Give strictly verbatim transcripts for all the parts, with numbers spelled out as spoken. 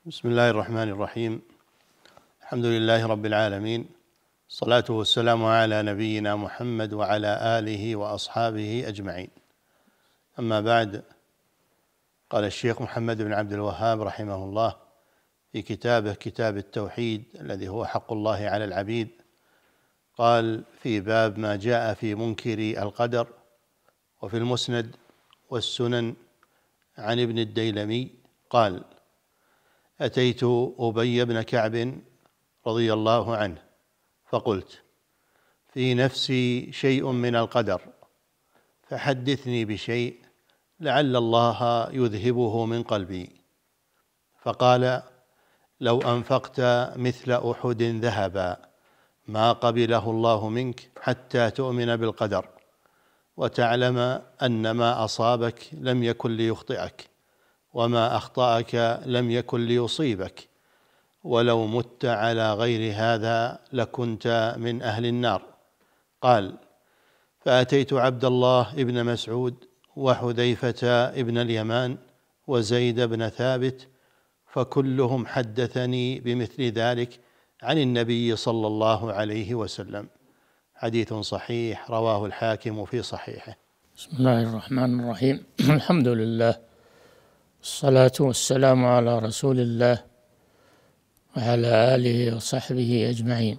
بسم الله الرحمن الرحيم. الحمد لله رب العالمين، الصلاة والسلام على نبينا محمد وعلى آله وأصحابه أجمعين. أما بعد، قال الشيخ محمد بن عبد الوهاب رحمه الله في كتابه كتاب التوحيد الذي هو حق الله على العبيد، قال في باب ما جاء في منكر القدر. وفي المسند والسنن عن ابن الديلمي قال: أتيت أبي بن كعب رضي الله عنه فقلت: في نفسي شيء من القدر، فحدثني بشيء لعل الله يذهبه من قلبي. فقال: لو أنفقت مثل أحد ذهبا ما قبله الله منك حتى تؤمن بالقدر وتعلم أن ما أصابك لم يكن ليخطئك وما أخطأك لم يكن ليصيبك، ولو مت على غير هذا لكنت من أهل النار. قال: فأتيت عبد الله بن مسعود وحذيفة بن اليمان وزيد بن ثابت، فكلهم حدثني بمثل ذلك عن النبي صلى الله عليه وسلم. حديث صحيح رواه الحاكم في صحيحه. بسم الله الرحمن الرحيم. الحمد لله، الصلاة والسلام على رسول الله وعلى آله وصحبه أجمعين.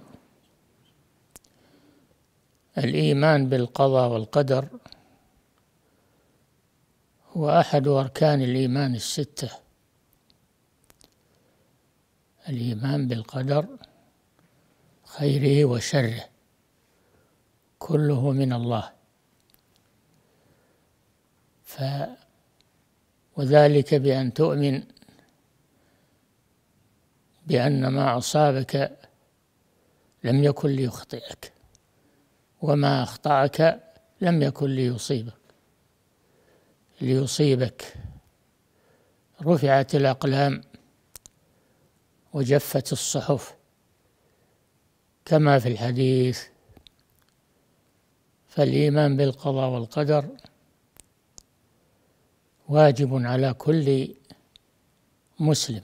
الإيمان بالقضاء والقدر هو أحد أركان الإيمان الستة. الإيمان بالقدر خيره وشره كله من الله، ف وذلك بأن تؤمن بأن ما أصابك لم يكن ليخطئك وما أخطأك لم يكن ليصيبك ليصيبك رفعت الأقلام وجفت الصحف كما في الحديث. فالإيمان بالقضاء والقدر واجب على كل مسلم،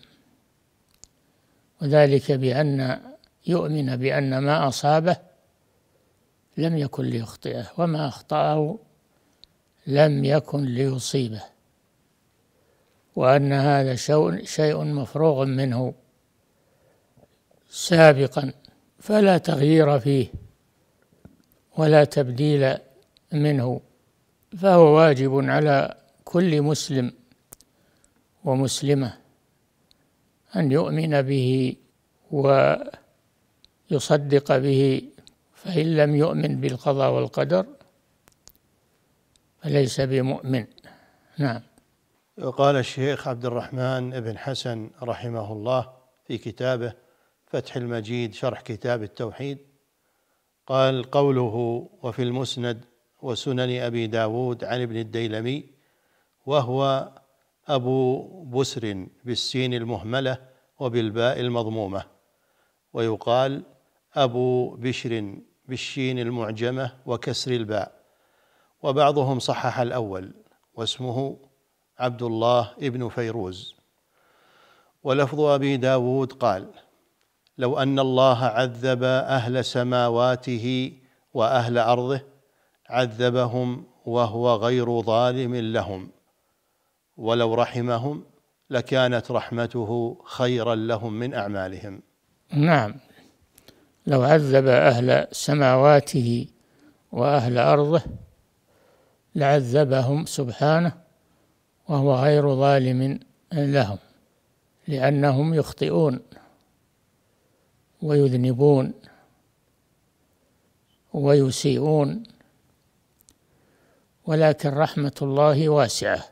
وذلك بأن يؤمن بأن ما أصابه لم يكن ليخطئه وما أخطأه لم يكن ليصيبه، وأن هذا شيء مفروغ منه سابقا فلا تغيير فيه ولا تبديل منه، فهو واجب على كل مسلم ومسلمة أن يؤمن به ويصدق به، فإن لم يؤمن بالقضاء والقدر فليس بمؤمن. نعم. قال الشيخ عبد الرحمن بن حسن رحمه الله في كتابه فتح المجيد شرح كتاب التوحيد، قال: قوله وفي المسند وسنن أبي داود عن ابن الديلمي، وهو أبو بسر بالسين المهملة وبالباء المضمومة، ويقال أبو بشر بالشين المعجمة وكسر الباء، وبعضهم صحح الأول واسمه عبد الله ابن فيروز. ولفظ أبي داود قال: لو أن الله عذب أهل سماواته وأهل أرضه عذبهم وهو غير ظالم لهم، ولو رحمهم لكانت رحمته خيرا لهم من أعمالهم. نعم، لو عذب أهل سماواته وأهل أرضه لعذبهم سبحانه وهو غير ظالم لهم، لأنهم يخطئون ويذنبون ويسيئون، ولكن رحمة الله واسعة،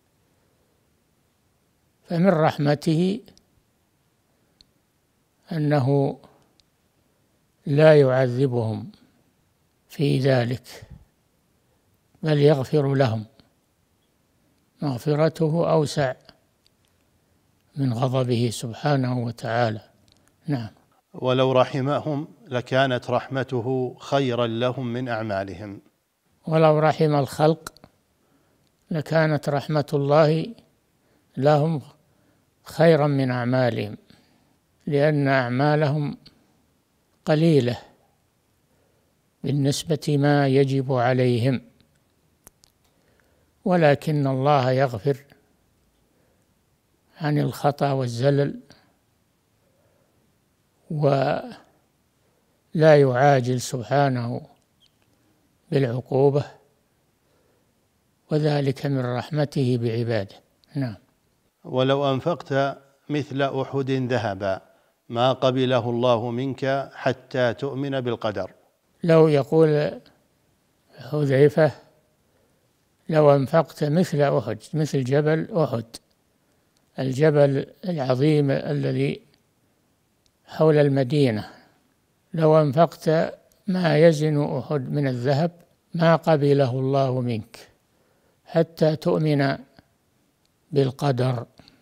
فمن رحمته أنه لا يعذبهم في ذلك بل يغفر لهم، مغفرته أوسع من غضبه سبحانه وتعالى. نعم. ولو رحمهم لكانت رحمته خيرا لهم من أعمالهم. ولو رحم الخلق لكانت رحمة الله لهم خيرا من أعمالهم، لأن أعمالهم قليلة بالنسبة ما يجب عليهم، ولكن الله يغفر عن الخطأ والزلل ولا يعاجل سبحانه بالعقوبة، وذلك من رحمته بعباده. نعم. ولو أنفقت مثل أحد ذهبا ما قبله الله منك حتى تؤمن بالقدر. لو يقول حذيفة لو أنفقت مثل أحد، مثل جبل أحد، الجبل العظيم الذي حول المدينة، لو أنفقت ما يزن أحد من الذهب ما قبله الله منك حتى تؤمن بالقدر،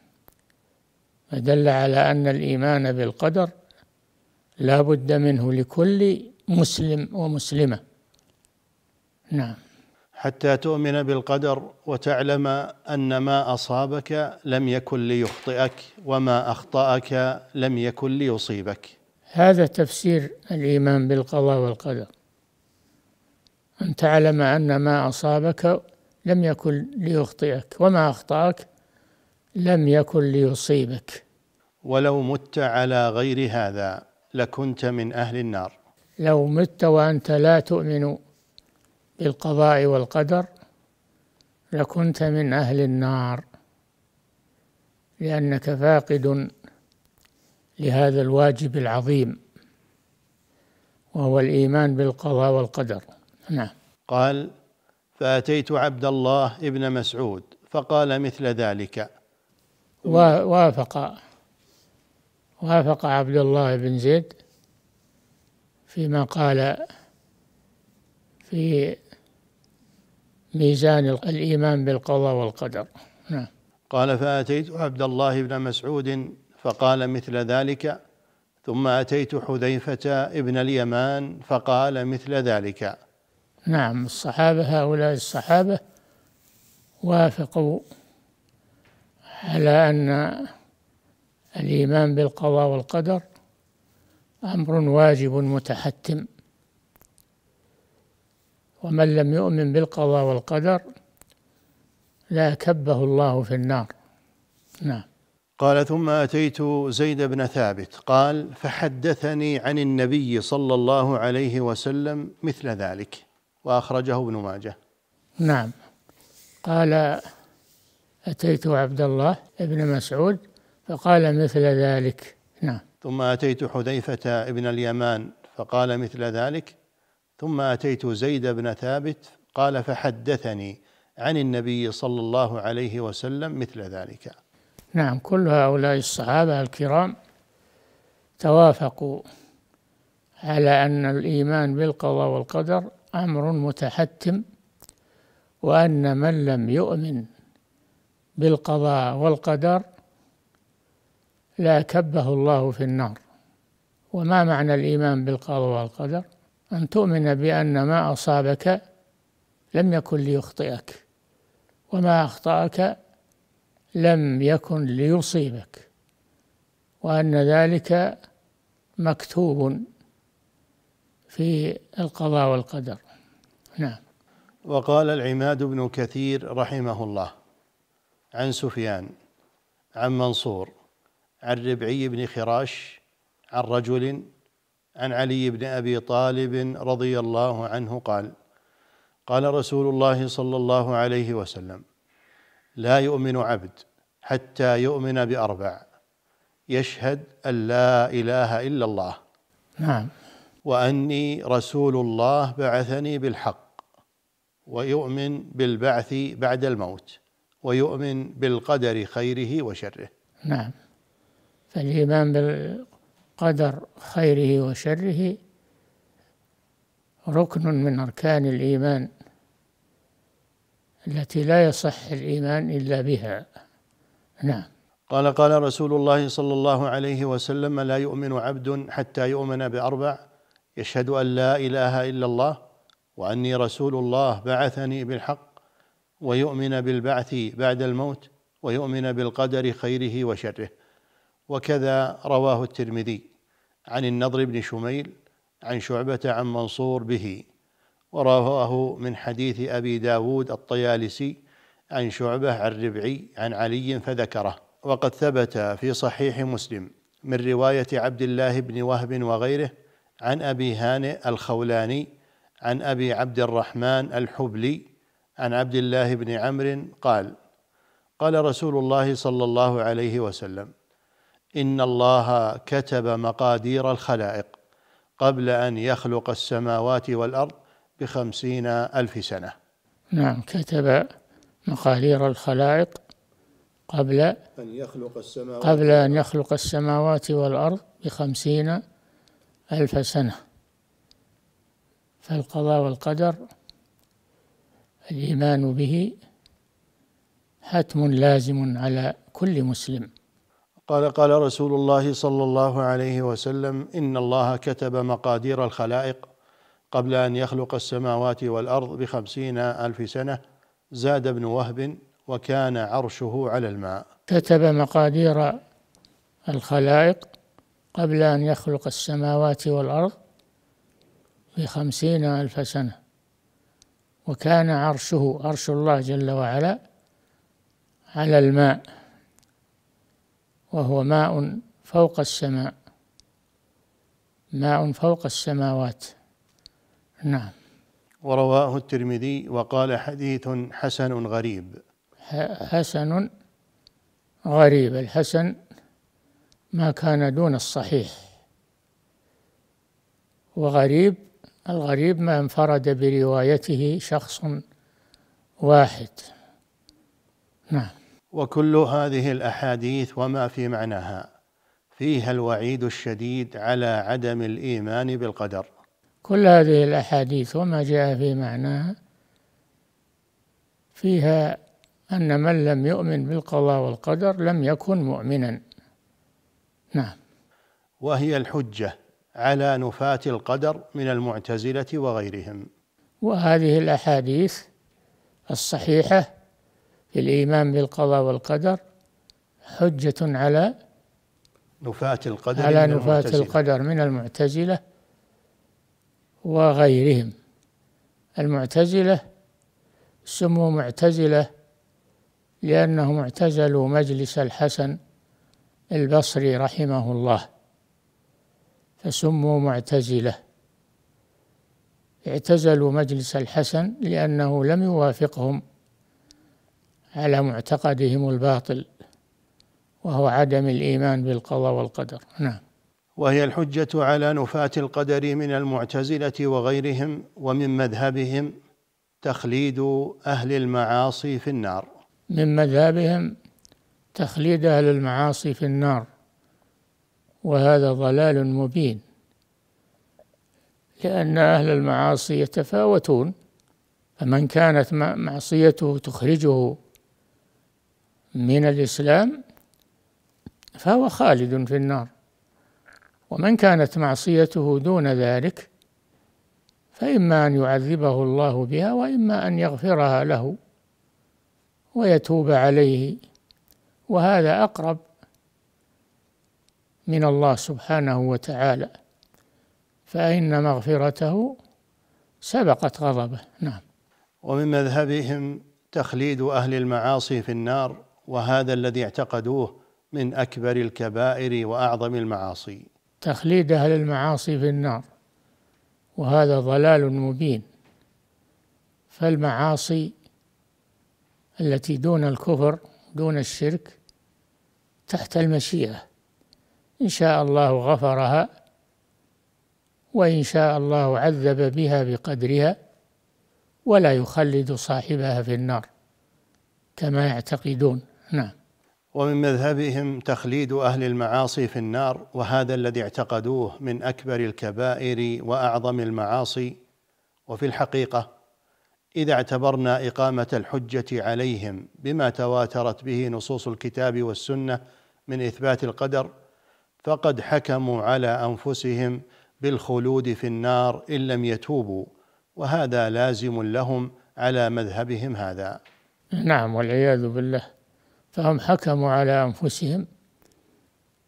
فدل على أن الإيمان بالقدر لا بد منه لكل مسلم ومسلمة. نعم. حتى تؤمن بالقدر وتعلم أن ما أصابك لم يكن ليخطئك وما أخطأك لم يكن ليصيبك. هذا تفسير الإيمان بالقضاء والقدر، أن تعلم أن ما أصابك لم يكن ليخطئك وما أخطأك لم يكن ليصيبك. ولو مت على غير هذا لكنت من أهل النار. لو مت وأنت لا تؤمن بالقضاء والقدر لكنت من أهل النار، لأنك فاقد لهذا الواجب العظيم وهو الإيمان بالقضاء والقدر. نعم. قال: فأتيت عبد الله ابن مسعود فقال مثل ذلك. ووافق وافق عبد الله بن زيد فيما قال في ميزان الإيمان بالقضاء والقدر. نعم. قال: فأتيت عبد الله بن مسعود فقال مثل ذلك، ثم أتيت حذيفة ابن اليمان فقال مثل ذلك. نعم. الصحابة هؤلاء الصحابة وافقوا على أن الإيمان بالقضاء والقدر أمر واجب متحتم، ومن لم يؤمن بالقضاء والقدر لا كبه الله في النار. نعم. قال: ثم أتيت زيد بن ثابت قال: فحدثني عن النبي صلى الله عليه وسلم مثل ذلك، وأخرجه ابن ماجه. نعم. قال: أتيت عبد الله ابن مسعود فقال مثل ذلك. نعم. ثم أتيت حذيفة ابن اليمان فقال مثل ذلك، ثم أتيت زيد بن ثابت قال: فحدثني عن النبي صلى الله عليه وسلم مثل ذلك. نعم. كل هؤلاء الصحابة الكرام توافقوا على أن الإيمان بالقضاء والقدر أمر متحتم، وأن من لم يؤمن بالقضاء والقدر لا كبه الله في النار. وما معنى الإيمان بالقضاء والقدر؟ أن تؤمن بأن ما أصابك لم يكن ليخطئك وما أخطأك لم يكن ليصيبك، وأن ذلك مكتوب في القضاء والقدر. نعم. وقال العماد بن كثير رحمه الله عن سفيان عن منصور عن ربعي بن خراش عن رجل عن علي بن أبي طالب رضي الله عنه قال: قال رسول الله صلى الله عليه وسلم: لا يؤمن عبد حتى يؤمن بأربع: يشهد أن لا إله إلا الله، نعم، وأني رسول الله بعثني بالحق، ويؤمن بالبعث بعد الموت، ويؤمن بالقدر خيره وشره. نعم. فالإيمان بالقدر خيره وشره ركن من أركان الإيمان التي لا يصح الإيمان إلا بها. نعم. قال: قال رسول الله صلى الله عليه وسلم: لا يؤمن عبد حتى يؤمن بأربع: يشهد أن لا إله إلا الله، وأني رسول الله بعثني بالحق، ويؤمن بالبعث بعد الموت، ويؤمن بالقدر خيره وشره. وكذا رواه الترمذي عن النضر بن شميل عن شعبة عن منصور به، ورواه من حديث أبي داود الطيالسي عن شعبة عن ربعي عن علي فذكره. وقد ثبت في صحيح مسلم من رواية عبد الله بن وهب وغيره عن أبي هانئ الخولاني عن أبي عبد الرحمن الحبلي عن عبد الله بن عمرو قال: قال رسول الله صلى الله عليه وسلم: إن الله كتب مقادير الخلائق قبل أن يخلق السماوات والأرض بخمسين ألف سنة. نعم، كتب مقادير الخلائق قبل أن يخلق السماوات قبل أن يخلق السماوات والأرض بخمسين ألف سنة. فالقضاء والقدر الإيمان به حتم لازم على كل مسلم. قال قال رسول الله صلى الله عليه وسلم: إن الله كتب مقادير الخلائق قبل أن يخلق السماوات والأرض بخمسين ألف سنة. زاد ابن وهب: وكان عرشه على الماء. كتب مقادير الخلائق قبل أن يخلق السماوات والأرض بخمسين ألف سنة، وكان عرشه عرش الله جل وعلا على الماء، وهو ماء فوق السماء، ماء فوق السماوات. نعم. ورواه الترمذي وقال: حديث حسن غريب. حسن غريب، الحسن ما كان دون الصحيح، وغريب الغريب ما انفرد بروايته شخص واحد. نعم. وكل هذه الأحاديث وما في معناها فيها الوعيد الشديد على عدم الإيمان بالقدر. كل هذه الأحاديث وما جاء في معناها فيها أن من لم يؤمن بالقضاء والقدر لم يكن مؤمنا. نعم. وهي الحجة على نفاة القدر من المعتزلة وغيرهم. وهذه الأحاديث الصحيحة في الإيمان بالقضاء والقدر حجة على نفاة القدر على نفاة القدر من المعتزلة وغيرهم. المعتزلة سموا معتزلة لأنهم اعتزلوا مجلس الحسن البصري رحمه الله، فسموا معتزلة. اعتزلوا مجلس الحسن لأنه لم يوافقهم على معتقدهم الباطل، وهو عدم الإيمان بالقضاء والقدر. نعم. وهي الحجة على نفاة القدر من المعتزلة وغيرهم. ومن مذهبهم تخليد أهل المعاصي في النار. من مذهبهم تخليد أهل المعاصي في النار، وهذا ضلال مبين، لأن أهل المعاصي يتفاوتون، فمن كانت معصيته تخرجه من الإسلام فهو خالد في النار، ومن كانت معصيته دون ذلك فإما أن يعذبه الله بها وإما أن يغفرها له ويتوب عليه، وهذا أقرب من الله سبحانه وتعالى، فإن مغفرته سبقت غضبه. نعم. ومن مذهبهم تخليد أهل المعاصي في النار، وهذا الذي اعتقدوه من أكبر الكبائر وأعظم المعاصي. تخليد أهل المعاصي في النار، وهذا ضلال مبين. فالمعاصي التي دون الكفر دون الشرك تحت المشيئة، إن شاء الله غفرها وإن شاء الله عذب بها بقدرها، ولا يخلد صاحبها في النار كما يعتقدون. نعم. ومن مذهبهم تخليد أهل المعاصي في النار، وهذا الذي اعتقدوه من أكبر الكبائر وأعظم المعاصي. وفي الحقيقة إذا اعتبرنا إقامة الحجة عليهم بما تواترت به نصوص الكتاب والسنة من إثبات القدر، فقد حكموا على أنفسهم بالخلود في النار إن لم يتوبوا، وهذا لازم لهم على مذهبهم هذا. نعم، والعياذ بالله. فهم حكموا على أنفسهم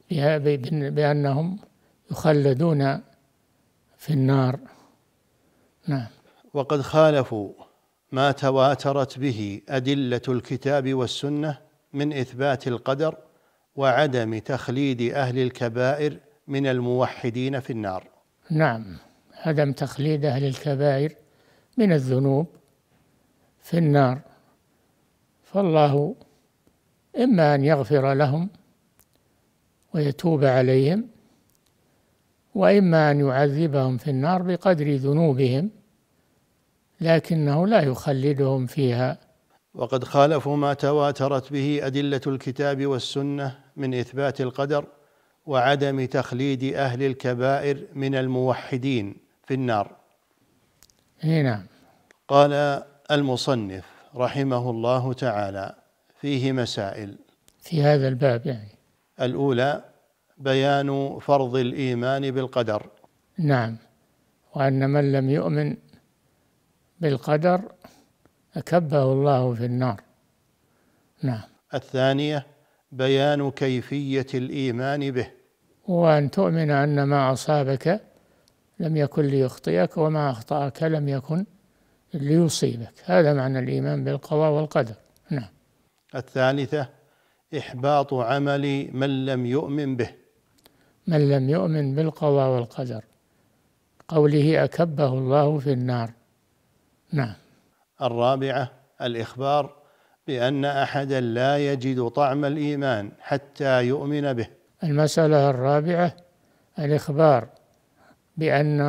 بأنهم يخلدون في النار. نعم. وقد خالفوا ما تواترت به أدلة الكتاب والسنة من إثبات القدر وعدم تخليد أهل الكبائر من الموحدين في النار. نعم، عدم تخليد أهل الكبائر من الذنوب في النار، فالله إما أن يغفر لهم ويتوب عليهم، وإما أن يعذبهم في النار بقدر ذنوبهم، لكنه لا يخلدهم فيها. وقد خالفوا ما تواترت به أدلة الكتاب والسنة من إثبات القدر وعدم تخليد أهل الكبائر من الموحدين في النار. نعم. قال المصنف رحمه الله تعالى: فيه مسائل في هذا الباب يعني. الأولى بيان فرض الإيمان بالقدر. نعم، وأن من لم يؤمن بالقدر أكبه الله في النار. نعم. الثانية بيان كيفية الإيمان به، وأن تؤمن أن ما أصابك لم يكن ليخطئك وما أخطأك لم يكن ليصيبك، هذا معنى الإيمان بالقضاء والقدر. نعم. الثالثة إحباط عمل من لم يؤمن به، من لم يؤمن بالقضاء والقدر، قوله أكبه الله في النار. نعم. الرابعة الإخبار بأن أحدا لا يجد طعم الإيمان حتى يؤمن به. المسألة الرابعة الإخبار بأن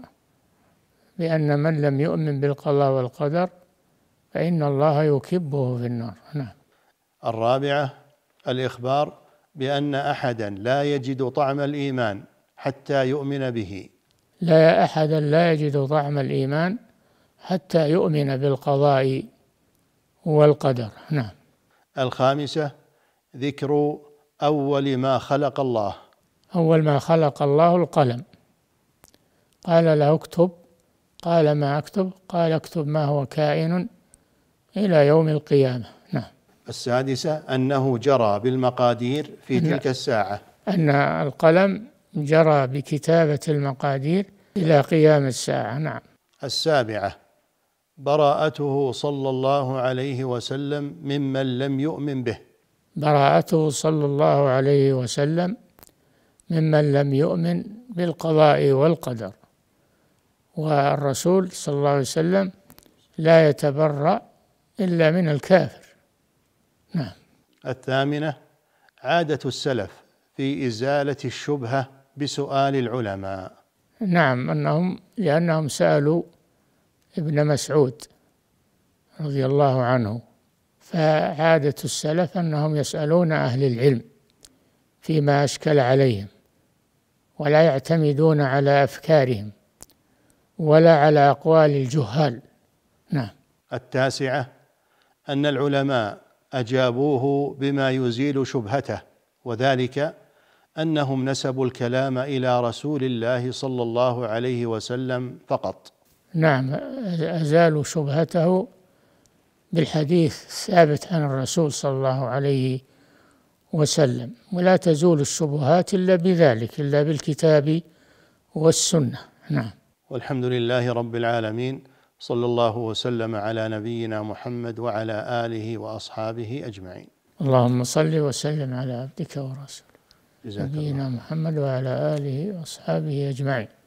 بأن من لم يؤمن بالقضاء والقدر فإن الله يكبه في النار. نعم. الرابعة الإخبار بأن أحدا لا يجد طعم الإيمان حتى يؤمن به. لا أحدا لا يجد طعم الإيمان حتى يؤمن بالقضاء والقدر. نعم. الخامسة ذكر أول ما خلق الله. أول ما خلق الله القلم، قال له اكتب، قال ما أكتب، قال اكتب ما هو كائن إلى يوم القيامة. نعم. السادسة أنه جرى بالمقادير في تلك الساعة، أن القلم جرى بكتابة المقادير إلى قيام الساعة. نعم. السابعة براءته صلى الله عليه وسلم ممن لم يؤمن به. براءته صلى الله عليه وسلم ممن لم يؤمن بالقضاء والقدر، والرسول صلى الله عليه وسلم لا يتبرأ إلا من الكافر. نعم. الثامنة عادة السلف في إزالة الشبهة بسؤال العلماء. نعم، أنهم لأنهم سألوا ابن مسعود رضي الله عنه، فعادة السلف أنهم يسألون أهل العلم فيما أشكل عليهم، ولا يعتمدون على أفكارهم ولا على أقوال الجهال. نعم. التاسعة أن العلماء أجابوه بما يزيل شبهته، وذلك أنهم نسبوا الكلام إلى رسول الله صلى الله عليه وسلم فقط. نعم، أزالوا شبهته بالحديث الثابت عن الرسول صلى الله عليه وسلم، ولا تزول الشبهات إلا بذلك، إلا بالكتاب والسنة. نعم. والحمد لله رب العالمين، صلى الله وسلم على نبينا محمد وعلى آله وأصحابه أجمعين. اللهم صل وسلم على عبدك ورسولك نبينا محمد وعلى آله وأصحابه أجمعين.